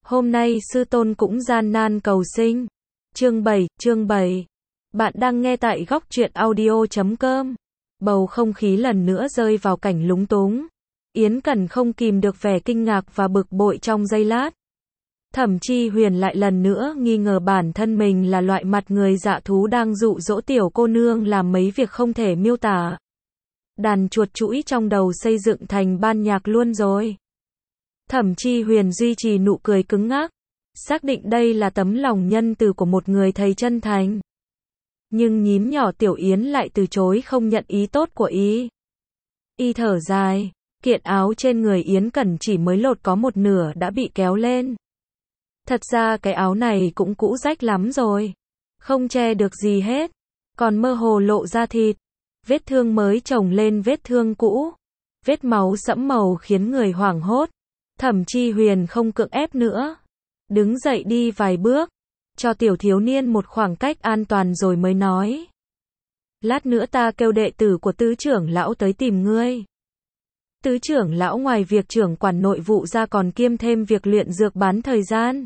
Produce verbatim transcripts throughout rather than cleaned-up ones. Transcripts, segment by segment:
Hôm nay sư tôn cũng gian nan cầu sinh. Chương bảy, chương bảy. Bạn đang nghe tại góc truyện audio chấm com. Bầu không khí lần nữa rơi vào cảnh lúng túng. Yến Cẩn không kìm được vẻ kinh ngạc và bực bội trong giây lát. Thẩm Chi Huyền lại lần nữa nghi ngờ bản thân mình là loại mặt người dạ thú đang dụ dỗ tiểu cô nương làm mấy việc không thể miêu tả. Đàn chuột chũi trong đầu xây dựng thành ban nhạc luôn rồi. Thẩm Chi Huyền duy trì nụ cười cứng ngắc, xác định đây là tấm lòng nhân từ của một người thầy chân thành. Nhưng nhím nhỏ Tiểu Yến lại từ chối không nhận ý tốt của y. Y thở dài, kiện áo trên người Yến Cẩn chỉ mới lột có một nửa đã bị kéo lên. Thật ra cái áo này cũng cũ rách lắm rồi, không che được gì hết, còn mơ hồ lộ ra thịt. Vết thương mới chồng lên vết thương cũ, vết máu sẫm màu khiến người hoảng hốt. Thẩm Chi Huyền không cưỡng ép nữa, đứng dậy đi vài bước, cho tiểu thiếu niên một khoảng cách an toàn rồi mới nói. Lát nữa ta kêu đệ tử của tứ trưởng lão tới tìm ngươi. Tứ trưởng lão ngoài việc trưởng quản nội vụ ra còn kiêm thêm việc luyện dược bán thời gian.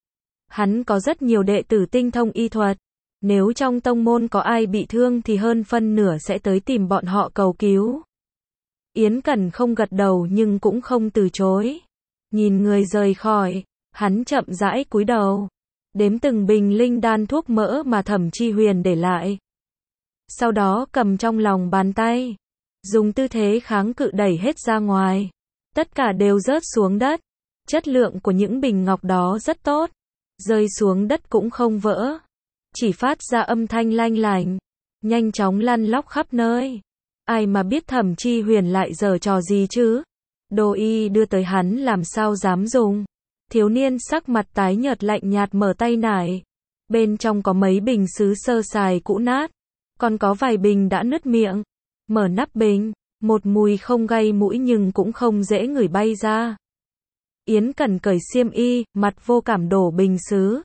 Hắn có rất nhiều đệ tử tinh thông y thuật. Nếu trong tông môn có ai bị thương thì hơn phân nửa sẽ tới tìm bọn họ cầu cứu. Yến Cẩn không gật đầu nhưng cũng không từ chối. Nhìn người rời khỏi, hắn chậm rãi cúi đầu, đếm từng bình linh đan thuốc mỡ mà Thẩm Chi Huyền để lại. Sau đó cầm trong lòng bàn tay, dùng tư thế kháng cự đẩy hết ra ngoài. Tất cả đều rớt xuống đất. Chất lượng của những bình ngọc đó rất tốt, rơi xuống đất cũng không vỡ, chỉ phát ra âm thanh lanh lảnh, nhanh chóng lăn lóc khắp nơi. Ai mà biết Thẩm Chi Huyền lại giở trò gì chứ? Đồ y đưa tới hắn làm sao dám dùng. Thiếu niên sắc mặt tái nhợt lạnh nhạt mở tay nải. Bên trong có mấy bình sứ sơ sài cũ nát, còn có vài bình đã nứt miệng. Mở nắp bình, một mùi không gây mũi nhưng cũng không dễ ngửi bay ra. Yến Cẩn cởi xiêm y, mặt vô cảm đổ bình sứ.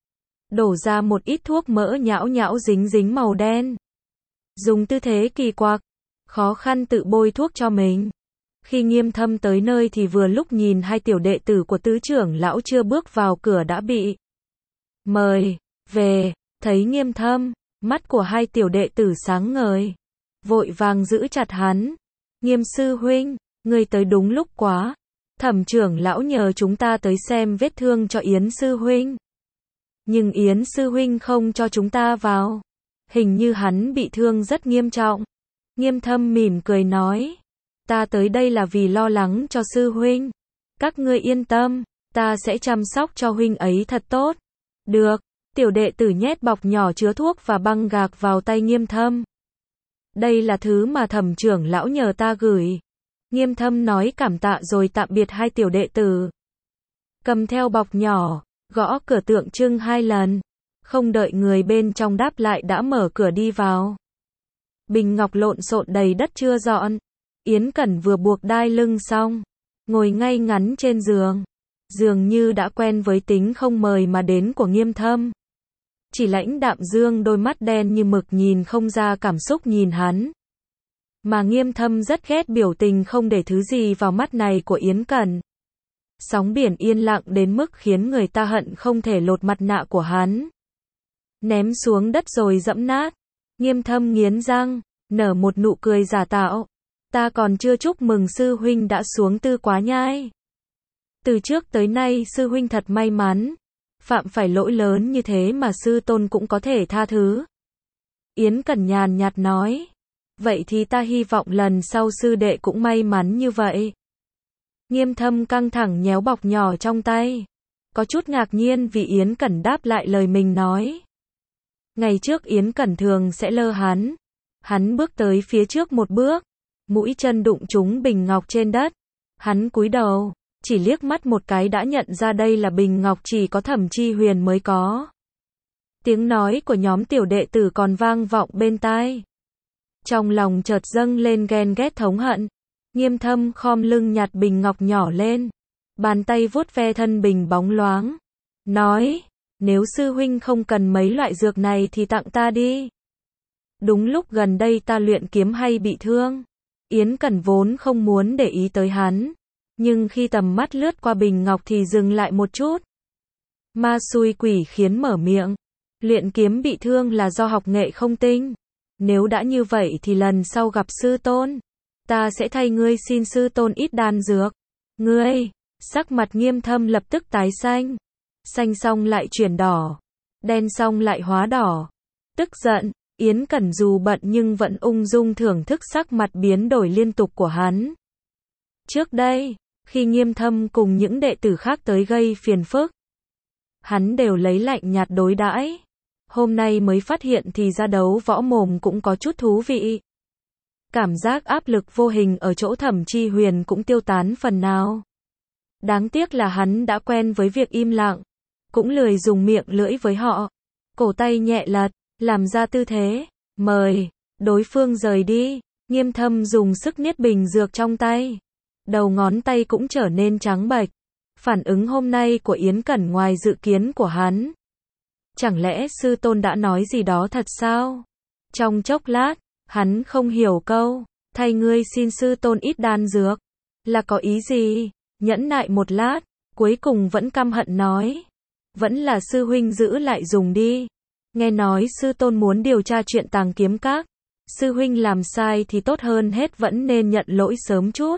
Đổ ra một ít thuốc mỡ nhão nhão dính dính màu đen. Dùng tư thế kỳ quặc, khó khăn tự bôi thuốc cho mình. Khi Nghiêm Thâm tới nơi thì vừa lúc nhìn hai tiểu đệ tử của tứ trưởng lão chưa bước vào cửa đã bị mời về. Thấy Nghiêm Thâm, mắt của hai tiểu đệ tử sáng ngời, vội vàng giữ chặt hắn. Nghiêm sư huynh, ngươi tới đúng lúc quá. Thẩm trưởng lão nhờ chúng ta tới xem vết thương cho Yến sư huynh. Nhưng Yến sư huynh không cho chúng ta vào. Hình như hắn bị thương rất nghiêm trọng. Nghiêm Thâm mỉm cười nói. Ta tới đây là vì lo lắng cho sư huynh. Các ngươi yên tâm, ta sẽ chăm sóc cho huynh ấy thật tốt. Được, tiểu đệ tử nhét bọc nhỏ chứa thuốc và băng gạc vào tay Nghiêm Thâm. Đây là thứ mà Thẩm trưởng lão nhờ ta gửi. Nghiêm Thâm nói cảm tạ rồi tạm biệt hai tiểu đệ tử. Cầm theo bọc nhỏ, gõ cửa tượng trưng hai lần. Không đợi người bên trong đáp lại đã mở cửa đi vào. Bình ngọc lộn xộn đầy đất chưa dọn. Yến Cẩn vừa buộc đai lưng xong, ngồi ngay ngắn trên giường. Dường như đã quen với tính không mời mà đến của Nghiêm Thâm. Chỉ lãnh đạm dương đôi mắt đen như mực nhìn không ra cảm xúc nhìn hắn. Mà Nghiêm Thâm rất ghét biểu tình không để thứ gì vào mắt này của Yến Cẩn. Sóng biển yên lặng đến mức khiến người ta hận không thể lột mặt nạ của hắn, ném xuống đất rồi dẫm nát. Nghiêm Thâm nghiến răng, nở một nụ cười giả tạo. Ta còn chưa chúc mừng sư huynh đã xuống tư quá nhai. Từ trước tới nay sư huynh thật may mắn. Phạm phải lỗi lớn như thế mà sư tôn cũng có thể tha thứ. Yến Cẩn nhàn nhạt nói. Vậy thì ta hy vọng lần sau sư đệ cũng may mắn như vậy. Nghiêm Thâm căng thẳng nhéo bọc nhỏ trong tay. Có chút ngạc nhiên vì Yến Cẩn đáp lại lời mình nói. Ngày trước Yến Cẩn thường sẽ lơ hắn. Hắn bước tới phía trước một bước. Mũi chân đụng trúng bình ngọc trên đất. Hắn cúi đầu, chỉ liếc mắt một cái đã nhận ra đây là bình ngọc chỉ có Thẩm Chi Huyền mới có. Tiếng nói của nhóm tiểu đệ tử còn vang vọng bên tai. Trong lòng chợt dâng lên ghen ghét thống hận. Nghiêm Thâm khom lưng nhặt bình ngọc nhỏ lên. Bàn tay vuốt ve thân bình bóng loáng. Nói, nếu sư huynh không cần mấy loại dược này thì tặng ta đi. Đúng lúc gần đây ta luyện kiếm hay bị thương. Yến Cẩn vốn không muốn để ý tới hắn. Nhưng khi tầm mắt lướt qua bình ngọc thì dừng lại một chút. Ma xui quỷ khiến mở miệng. Luyện kiếm bị thương là do học nghệ không tinh. Nếu đã như vậy thì lần sau gặp sư tôn, ta sẽ thay ngươi xin sư tôn ít đan dược. Ngươi, sắc mặt Nghiêm Thâm lập tức tái xanh. Xanh xong lại chuyển đỏ. Đen xong lại hóa đỏ. Tức giận, Yến Cẩn dù bận nhưng vẫn ung dung thưởng thức sắc mặt biến đổi liên tục của hắn. Trước đây, khi Nghiêm Thâm cùng những đệ tử khác tới gây phiền phức, hắn đều lấy lạnh nhạt đối đãi. Hôm nay mới phát hiện thì ra đấu võ mồm cũng có chút thú vị. Cảm giác áp lực vô hình ở chỗ Thẩm Chi Huyền cũng tiêu tán phần nào. Đáng tiếc là hắn đã quen với việc im lặng, cũng lười dùng miệng lưỡi với họ. Cổ tay nhẹ lật, làm ra tư thế, mời, đối phương rời đi. Nghiêm Thâm dùng sức niết bình dược trong tay. Đầu ngón tay cũng trở nên trắng bệch. Phản ứng hôm nay của Yến Cẩn ngoài dự kiến của hắn. Chẳng lẽ sư tôn đã nói gì đó thật sao? Trong chốc lát, hắn không hiểu câu, thay ngươi xin sư tôn ít đan dược, là có ý gì? Nhẫn nại một lát, cuối cùng vẫn căm hận nói. Vẫn là sư huynh giữ lại dùng đi. Nghe nói sư tôn muốn điều tra chuyện Tàng Kiếm Các. Sư huynh làm sai thì tốt hơn hết vẫn nên nhận lỗi sớm chút.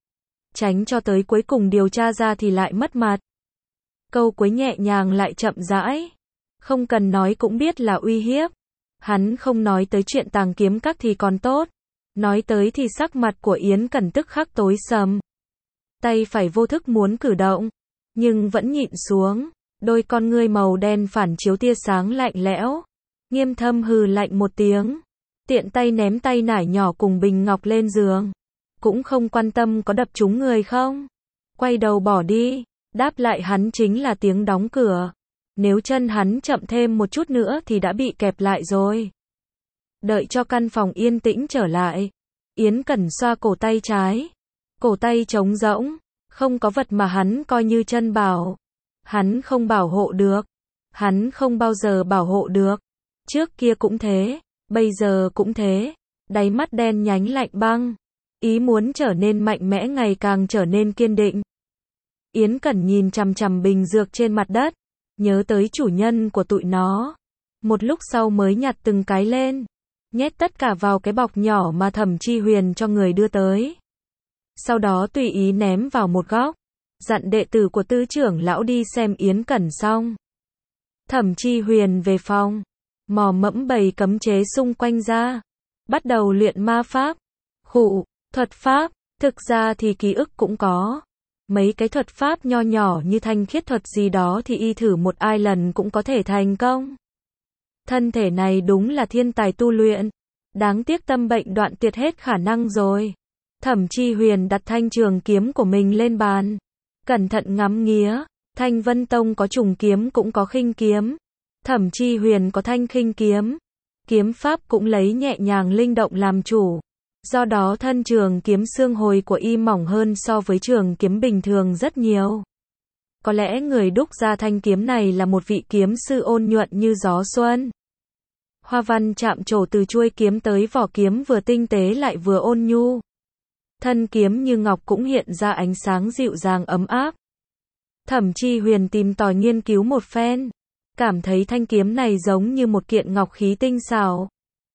Tránh cho tới cuối cùng điều tra ra thì lại mất mặt. Câu cuối nhẹ nhàng lại chậm rãi. Không cần nói cũng biết là uy hiếp. Hắn không nói tới chuyện Tàng Kiếm Các thì còn tốt. Nói tới thì sắc mặt của Yến Cẩn tức khắc tối sầm. Tay phải vô thức muốn cử động, nhưng vẫn nhịn xuống. Đôi con ngươi màu đen phản chiếu tia sáng lạnh lẽo. Nghiêm Thâm hừ lạnh một tiếng. Tiện tay ném tay nải nhỏ cùng bình ngọc lên giường. Cũng không quan tâm có đập trúng người không. Quay đầu bỏ đi. Đáp lại hắn chính là tiếng đóng cửa. Nếu chân hắn chậm thêm một chút nữa thì đã bị kẹp lại rồi. Đợi cho căn phòng yên tĩnh trở lại. Yến Cẩn xoa cổ tay trái. Cổ tay trống rỗng. Không có vật mà hắn coi như chân bảo. Hắn không bảo hộ được. Hắn không bao giờ bảo hộ được. Trước kia cũng thế. Bây giờ cũng thế. Đáy mắt đen nhánh lạnh băng. Ý muốn trở nên mạnh mẽ ngày càng trở nên kiên định. Yến Cẩn nhìn chằm chằm bình dược trên mặt đất. Nhớ tới chủ nhân của tụi nó. Một lúc sau mới nhặt từng cái lên. Nhét tất cả vào cái bọc nhỏ mà Thẩm Chi Huyền cho người đưa tới. Sau đó tùy ý ném vào một góc. Dặn đệ tử của tứ trưởng lão đi xem Yến Cẩn xong. Thẩm Chi Huyền về phòng. Mò mẫm bày cấm chế xung quanh ra. Bắt đầu luyện ma pháp. Khụ, thuật pháp. Thực ra thì ký ức cũng có. Mấy cái thuật pháp nho nhỏ như thanh khiết thuật gì đó thì y thử một ai lần cũng có thể thành công. Thân thể này đúng là thiên tài tu luyện. Đáng tiếc tâm bệnh đoạn tuyệt hết khả năng rồi. Thẩm Chi Huyền đặt thanh trường kiếm của mình lên bàn. Cẩn thận ngắm nghía. Thanh Vân Tông có trùng kiếm cũng có khinh kiếm. Thẩm Chi Huyền có thanh khinh kiếm. Kiếm pháp cũng lấy nhẹ nhàng linh động làm chủ. Do đó thân trường kiếm xương hồi của y mỏng hơn so với trường kiếm bình thường rất nhiều. Có lẽ người đúc ra thanh kiếm này là một vị kiếm sư ôn nhuận như gió xuân. Hoa văn chạm trổ từ chuôi kiếm tới vỏ kiếm vừa tinh tế lại vừa ôn nhu. Thân kiếm như ngọc cũng hiện ra ánh sáng dịu dàng ấm áp. Thẩm Chi Huyền tìm tòi nghiên cứu một phen. Cảm thấy thanh kiếm này giống như một kiện ngọc khí tinh xảo.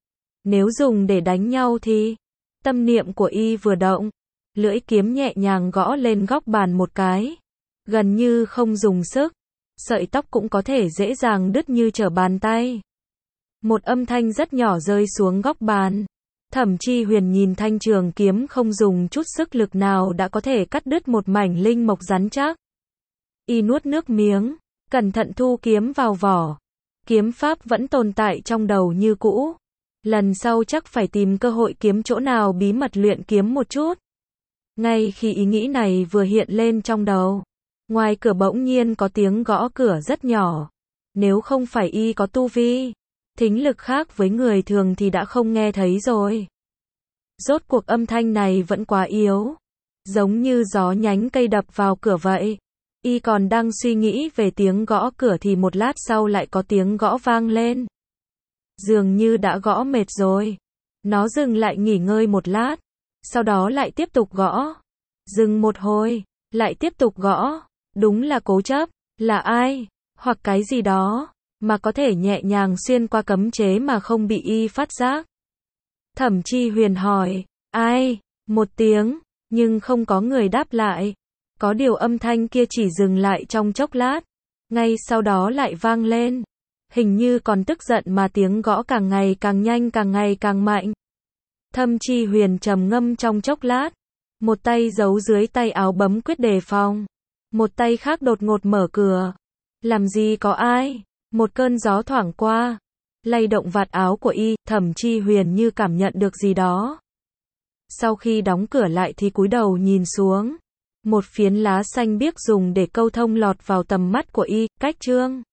Nếu dùng để đánh nhau thì... Tâm niệm của y vừa động. Lưỡi kiếm nhẹ nhàng gõ lên góc bàn một cái. Gần như không dùng sức. Sợi tóc cũng có thể dễ dàng đứt như trở bàn tay. Một âm thanh rất nhỏ rơi xuống góc bàn. Thẩm Chi Huyền nhìn thanh trường kiếm không dùng chút sức lực nào đã có thể cắt đứt một mảnh linh mộc rắn chắc. Y nuốt nước miếng, cẩn thận thu kiếm vào vỏ. Kiếm pháp vẫn tồn tại trong đầu như cũ. Lần sau chắc phải tìm cơ hội kiếm chỗ nào bí mật luyện kiếm một chút. Ngay khi ý nghĩ này vừa hiện lên trong đầu, ngoài cửa bỗng nhiên có tiếng gõ cửa rất nhỏ. Nếu không phải y có tu vi, thính lực khác với người thường thì đã không nghe thấy rồi. Rốt cuộc âm thanh này vẫn quá yếu. Giống như gió nhánh cây đập vào cửa vậy. Y còn đang suy nghĩ về tiếng gõ cửa thì một lát sau lại có tiếng gõ vang lên. Dường như đã gõ mệt rồi. Nó dừng lại nghỉ ngơi một lát. Sau đó lại tiếp tục gõ. Dừng một hồi. Lại tiếp tục gõ. Đúng là cố chấp. Là ai? hoặc cái gì đó, mà có thể nhẹ nhàng xuyên qua cấm chế mà không bị y phát giác. Thẩm Chi Huyền hỏi, ai? Một tiếng, nhưng không có người đáp lại. Có điều âm thanh kia chỉ dừng lại trong chốc lát, ngay sau đó lại vang lên. Hình như còn tức giận mà tiếng gõ càng ngày càng nhanh, càng ngày càng mạnh. Thẩm Chi Huyền trầm ngâm trong chốc lát, một tay giấu dưới tay áo bấm quyết đề phòng, một tay khác đột ngột mở cửa. Làm gì có ai? Một cơn gió thoảng qua, lay động vạt áo của y, Thẩm Chi Huyền như cảm nhận được gì đó. Sau khi đóng cửa lại thì cúi đầu nhìn xuống, một phiến lá xanh biếc dùng để câu thông lọt vào tầm mắt của y, cách chương